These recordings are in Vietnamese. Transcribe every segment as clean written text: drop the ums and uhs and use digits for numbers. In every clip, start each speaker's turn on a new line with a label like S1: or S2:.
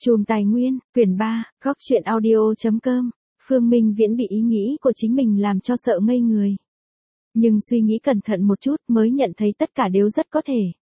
S1: Chùm Tài nguyên, quyển 3, góc truyện audio.com. Phương Minh Viễn bị ý nghĩ của chính mình làm cho sợ ngây người. Nhưng suy nghĩ cẩn thận một chút mới nhận thấy tất cả đều rất có thể.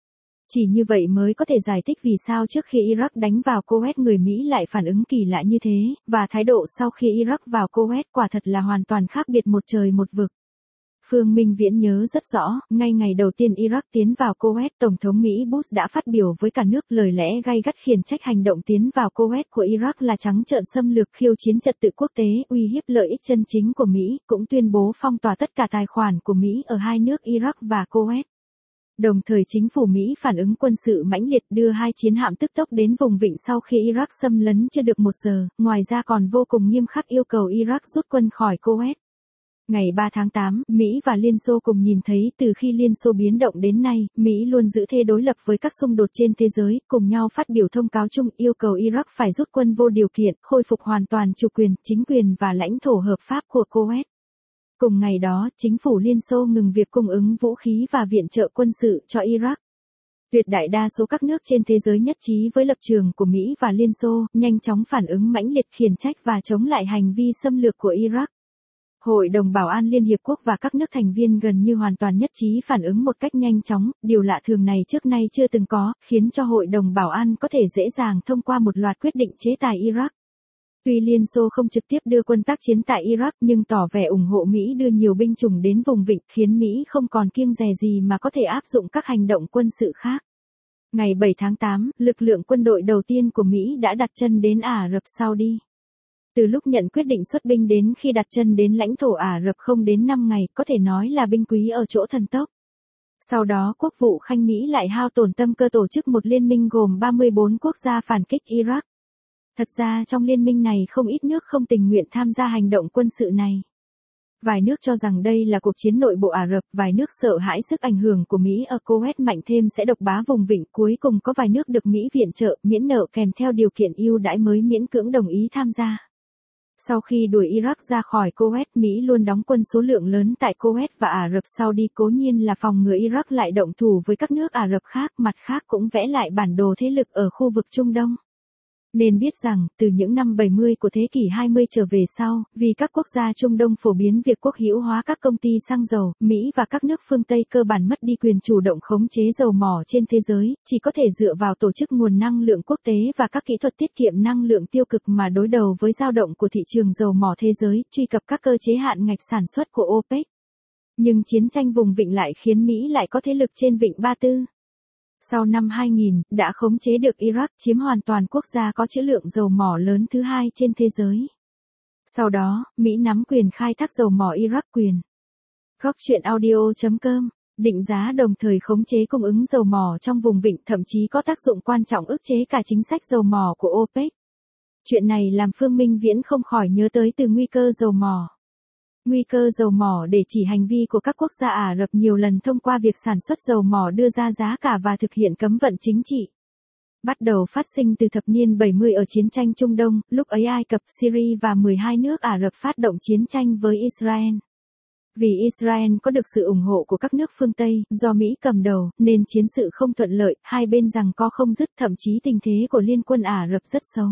S1: Chỉ như vậy mới có thể giải thích vì sao trước khi Iraq đánh vào Kuwait người Mỹ lại phản ứng kỳ lạ như thế, và thái độ sau khi Iraq vào Kuwait quả thật là hoàn toàn khác biệt một trời một vực. Phương Minh Viễn nhớ rất rõ, ngay ngày đầu tiên Iraq tiến vào Kuwait, Tổng thống Mỹ Bush đã phát biểu với cả nước lời lẽ gay gắt khiển trách hành động tiến vào Kuwait của Iraq là trắng trợn xâm lược khiêu chiến trật tự quốc tế, uy hiếp lợi ích chân chính của Mỹ, cũng tuyên bố phong tỏa tất cả tài khoản của Mỹ ở hai nước Iraq và Kuwait. Đồng thời chính phủ Mỹ phản ứng quân sự mãnh liệt đưa 2 chiến hạm tức tốc đến vùng vịnh sau khi Iraq xâm lấn chưa được 1 giờ, ngoài ra còn vô cùng nghiêm khắc yêu cầu Iraq rút quân khỏi Kuwait. Ngày 3 tháng 8, Mỹ và Liên Xô cùng nhìn thấy từ khi Liên Xô biến động đến nay, Mỹ luôn giữ thế đối lập với các xung đột trên thế giới, cùng nhau phát biểu thông cáo chung yêu cầu Iraq phải rút quân vô điều kiện, khôi phục hoàn toàn chủ quyền, chính quyền và lãnh thổ hợp pháp của Kuwait. Cùng ngày đó, chính phủ Liên Xô ngừng việc cung ứng vũ khí và viện trợ quân sự cho Iraq. Tuyệt đại đa số các nước trên thế giới nhất trí với lập trường của Mỹ và Liên Xô, nhanh chóng phản ứng mãnh liệt khiển trách và chống lại hành vi xâm lược của Iraq. Hội đồng Bảo an Liên Hiệp Quốc và các nước thành viên gần như hoàn toàn nhất trí phản ứng một cách nhanh chóng, điều lạ thường này trước nay chưa từng có, khiến cho Hội đồng Bảo an có thể dễ dàng thông qua một loạt quyết định chế tài Iraq. Tuy Liên Xô không trực tiếp đưa quân tác chiến tại Iraq nhưng tỏ vẻ ủng hộ Mỹ đưa nhiều binh chủng đến vùng vịnh, khiến Mỹ không còn kiêng dè gì mà có thể áp dụng các hành động quân sự khác. Ngày 7 tháng 8, lực lượng quân đội đầu tiên của Mỹ đã đặt chân đến Ả Rập Saudi. Từ lúc nhận quyết định xuất binh đến khi đặt chân đến lãnh thổ Ả Rập không đến 5 ngày, có thể nói là binh quý ở chỗ thần tốc. Sau đó Quốc vụ Khanh Mỹ lại hao tổn tâm cơ tổ chức một liên minh gồm 34 quốc gia phản kích Iraq. Thật ra trong liên minh này không ít nước không tình nguyện tham gia hành động quân sự này. Vài nước cho rằng đây là cuộc chiến nội bộ Ả Rập, vài nước sợ hãi sức ảnh hưởng của Mỹ ở Kuwait mạnh thêm sẽ độc bá vùng vịnh, cuối cùng có vài nước được Mỹ viện trợ, miễn nợ kèm theo điều kiện ưu đãi mới miễn cưỡng đồng ý tham gia. Sau khi đuổi Iraq ra khỏi Kuwait, Mỹ luôn đóng quân số lượng lớn tại Kuwait và Ả Rập Saudi cố nhiên là phòng ngừa Iraq lại động thủ với các nước Ả Rập khác, mặt khác cũng vẽ lại bản đồ thế lực ở khu vực Trung Đông. Nên biết rằng, từ những năm 70 của thế kỷ 20 trở về sau, vì các quốc gia Trung Đông phổ biến việc quốc hữu hóa các công ty xăng dầu, Mỹ và các nước phương Tây cơ bản mất đi quyền chủ động khống chế dầu mỏ trên thế giới, chỉ có thể dựa vào tổ chức nguồn năng lượng quốc tế và các kỹ thuật tiết kiệm năng lượng tiêu cực mà đối đầu với dao động của thị trường dầu mỏ thế giới, truy cập các cơ chế hạn ngạch sản xuất của OPEC. Nhưng chiến tranh vùng vịnh lại khiến Mỹ lại có thế lực trên vịnh Ba Tư. Sau năm 2000, đã khống chế được Iraq, chiếm hoàn toàn quốc gia có trữ lượng dầu mỏ lớn thứ 2 trên thế giới. Sau đó, Mỹ nắm quyền khai thác dầu mỏ Iraq quyền. Góc truyện audio.com, định giá đồng thời khống chế cung ứng dầu mỏ trong vùng vịnh, thậm chí có tác dụng quan trọng ức chế cả chính sách dầu mỏ của OPEC. Chuyện này làm Phương Minh Viễn không khỏi nhớ tới từ nguy cơ dầu mỏ. Nguy cơ dầu mỏ để chỉ hành vi của các quốc gia Ả Rập nhiều lần thông qua việc sản xuất dầu mỏ đưa ra giá cả và thực hiện cấm vận chính trị. Bắt đầu phát sinh từ thập niên 70 ở chiến tranh Trung Đông, lúc ấy Ai Cập, Syria và 12 nước Ả Rập phát động chiến tranh với Israel. Vì Israel có được sự ủng hộ của các nước phương Tây, do Mỹ cầm đầu, nên chiến sự không thuận lợi, hai bên giằng co không dứt, thậm chí tình thế của Liên quân Ả Rập rất xấu.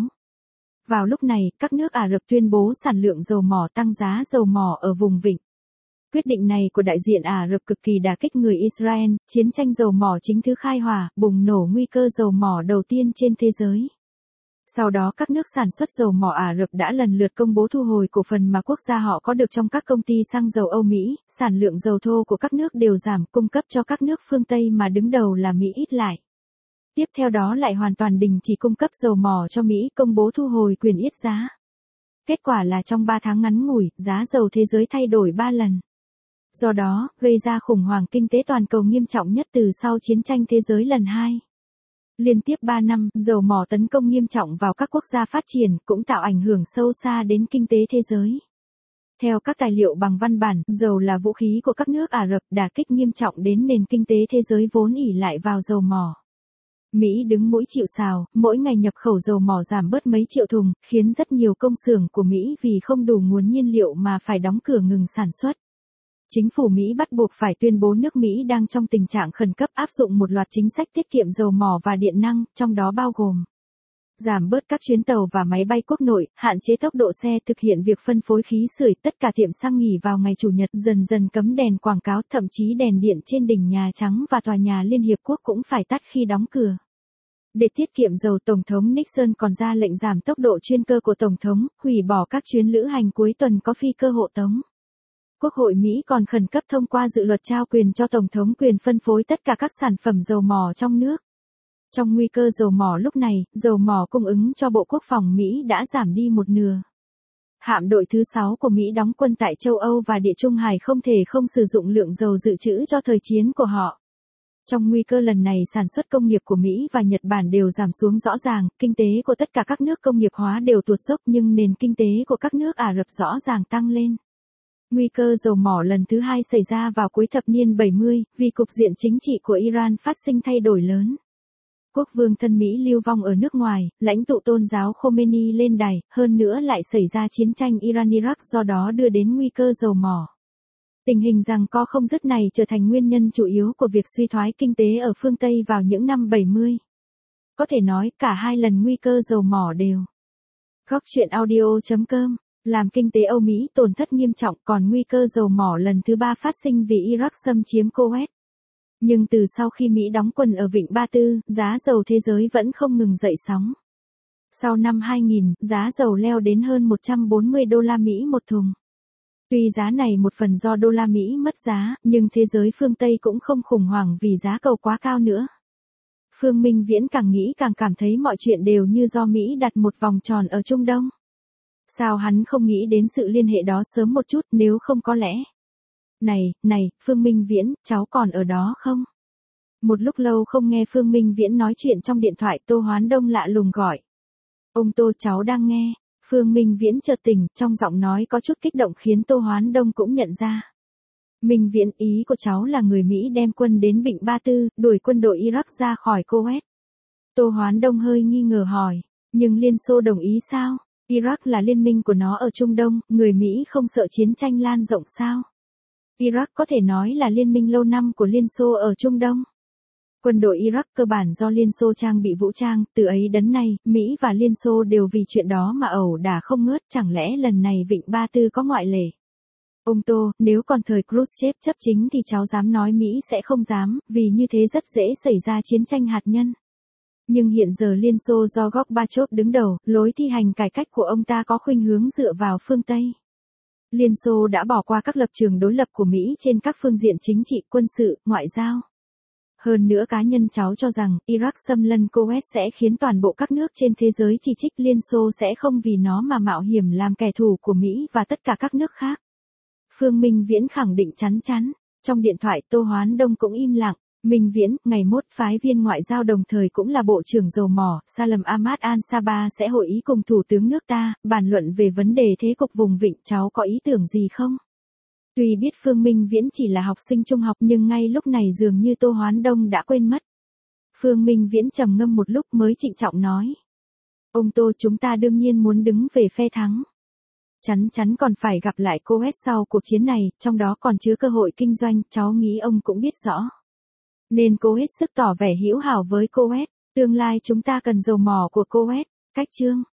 S1: Vào lúc này, các nước Ả Rập tuyên bố sản lượng dầu mỏ tăng giá dầu mỏ ở vùng vịnh. Quyết định này của đại diện Ả Rập cực kỳ đả kích người Israel, chiến tranh dầu mỏ chính thức khai hỏa, bùng nổ nguy cơ dầu mỏ đầu tiên trên thế giới. Sau đó các nước sản xuất dầu mỏ Ả Rập đã lần lượt công bố thu hồi cổ phần mà quốc gia họ có được trong các công ty xăng dầu Âu Mỹ, sản lượng dầu thô của các nước đều giảm, cung cấp cho các nước phương Tây mà đứng đầu là Mỹ ít lại. Tiếp theo đó lại hoàn toàn đình chỉ cung cấp dầu mỏ cho Mỹ, công bố thu hồi quyền yết giá. Kết quả là trong 3 tháng ngắn ngủi, giá dầu thế giới thay đổi 3 lần. Do đó, gây ra khủng hoảng kinh tế toàn cầu nghiêm trọng nhất từ sau chiến tranh thế giới lần 2. Liên tiếp 3 năm, dầu mỏ tấn công nghiêm trọng vào các quốc gia phát triển, cũng tạo ảnh hưởng sâu xa đến kinh tế thế giới. Theo các tài liệu bằng văn bản, dầu là vũ khí của các nước Ả Rập, đả kích nghiêm trọng đến nền kinh tế thế giới vốn ỷ lại vào dầu mỏ. Mỹ đứng mũi chịu sào, mỗi ngày nhập khẩu dầu mỏ giảm bớt mấy triệu thùng, khiến rất nhiều công xưởng của Mỹ vì không đủ nguồn nhiên liệu mà phải đóng cửa ngừng sản xuất. Chính phủ Mỹ bắt buộc phải tuyên bố nước Mỹ đang trong tình trạng khẩn cấp áp dụng một loạt chính sách tiết kiệm dầu mỏ và điện năng, trong đó bao gồm Giảm bớt các chuyến tàu và máy bay quốc nội, hạn chế tốc độ xe, thực hiện việc phân phối khí sưởi, tất cả tiệm xăng nghỉ vào ngày Chủ nhật, dần dần cấm đèn quảng cáo, thậm chí đèn điện trên đỉnh Nhà Trắng và tòa nhà Liên Hiệp Quốc cũng phải tắt khi đóng cửa. Để tiết kiệm dầu, Tổng thống Nixon còn ra lệnh giảm tốc độ chuyên cơ của Tổng thống, hủy bỏ các chuyến lữ hành cuối tuần có phi cơ hộ tống. Quốc hội Mỹ còn khẩn cấp thông qua dự luật trao quyền cho Tổng thống quyền phân phối tất cả các sản phẩm dầu mỏ trong nước. Trong nguy cơ dầu mỏ lúc này, dầu mỏ cung ứng cho Bộ Quốc phòng Mỹ đã giảm đi một nửa. Hạm đội thứ 6 của Mỹ đóng quân tại châu Âu và Địa Trung Hải không thể không sử dụng lượng dầu dự trữ cho thời chiến của họ. Trong nguy cơ lần này, sản xuất công nghiệp của Mỹ và Nhật Bản đều giảm xuống rõ ràng, kinh tế của tất cả các nước công nghiệp hóa đều tuột dốc, nhưng nền kinh tế của các nước Ả Rập rõ ràng tăng lên. Nguy cơ dầu mỏ lần thứ 2 xảy ra vào cuối thập niên 70, vì cục diện chính trị của Iran phát sinh thay đổi lớn. Quốc vương thân Mỹ lưu vong ở nước ngoài, lãnh tụ tôn giáo Khomeini lên đài, hơn nữa lại xảy ra chiến tranh Iran-Iraq, do đó đưa đến nguy cơ dầu mỏ. Tình hình giằng co không dứt này trở thành nguyên nhân chủ yếu của việc suy thoái kinh tế ở phương Tây vào những năm 70. Có thể nói cả hai lần nguy cơ dầu mỏ đều. Góc truyện audio.com, làm kinh tế Âu Mỹ tổn thất nghiêm trọng, còn nguy cơ dầu mỏ lần thứ 3 phát sinh vì Iraq xâm chiếm Kuwait. Nhưng từ sau khi Mỹ đóng quân ở Vịnh Ba Tư, giá dầu thế giới vẫn không ngừng dậy sóng. Sau năm 2000, giá dầu leo đến hơn 140 đô la Mỹ một thùng. Tuy giá này một phần do đô la Mỹ mất giá, nhưng thế giới phương Tây cũng không khủng hoảng vì giá dầu quá cao nữa. Phương Minh Viễn càng nghĩ càng cảm thấy mọi chuyện đều như do Mỹ đặt một vòng tròn ở Trung Đông. Sao hắn không nghĩ đến sự liên hệ đó sớm một chút, nếu không có lẽ. Này, Phương Minh Viễn, cháu còn ở đó không? Một lúc lâu không nghe Phương Minh Viễn nói chuyện trong điện thoại, Tô Hoán Đông lạ lùng gọi. Ông Tô, cháu đang nghe. Phương Minh Viễn chợt tỉnh, trong giọng nói có chút kích động khiến Tô Hoán Đông cũng nhận ra. Minh Viễn, ý của cháu là người Mỹ đem quân đến Vịnh Ba Tư, đuổi quân đội Iraq ra khỏi Kuwait. Tô Hoán Đông hơi nghi ngờ hỏi, nhưng Liên Xô đồng ý sao? Iraq là liên minh của nó ở Trung Đông, người Mỹ không sợ chiến tranh lan rộng sao? Iraq có thể nói là liên minh lâu năm của Liên Xô ở Trung Đông. Quân đội Iraq cơ bản do Liên Xô trang bị vũ trang, từ ấy đến nay, Mỹ và Liên Xô đều vì chuyện đó mà ẩu đả không ngớt, chẳng lẽ lần này Vịnh Ba Tư có ngoại lệ? Ông Tô, nếu còn thời Khrushchev chấp chính thì cháu dám nói Mỹ sẽ không dám, vì như thế rất dễ xảy ra chiến tranh hạt nhân. Nhưng hiện giờ Liên Xô do Gorbachev đứng đầu, lối thi hành cải cách của ông ta có khuynh hướng dựa vào phương Tây. Liên Xô đã bỏ qua các lập trường đối lập của Mỹ trên các phương diện chính trị, quân sự, ngoại giao. Hơn nữa cá nhân cháu cho rằng, Iraq xâm lấn Kuwait sẽ khiến toàn bộ các nước trên thế giới chỉ trích Liên Xô sẽ không vì nó mà mạo hiểm làm kẻ thù của Mỹ và tất cả các nước khác. Phương Minh Viễn khẳng định chắn chắn. Trong điện thoại Tô Hoán Đông cũng im lặng. Minh Viễn, ngày mốt phái viên ngoại giao đồng thời cũng là Bộ trưởng Dầu mỏ, Salam Ahmad Al-Sabah sẽ hội ý cùng Thủ tướng nước ta, bàn luận về vấn đề thế cục vùng vịnh, cháu có ý tưởng gì không? Tuy biết Phương Minh Viễn chỉ là học sinh trung học nhưng ngay lúc này dường như Tô Hoán Đông đã quên mất. Phương Minh Viễn trầm ngâm một lúc mới trịnh trọng nói. Ông Tô, chúng ta đương nhiên muốn đứng về phe thắng. Chắn còn phải gặp lại Kuwait sau cuộc chiến này, trong đó còn chứa cơ hội kinh doanh, cháu nghĩ ông cũng biết rõ. Nên cố hết sức tỏ vẻ hữu hảo với Kuwait, tương lai chúng ta cần dầu mỏ của Kuwait. Cách chương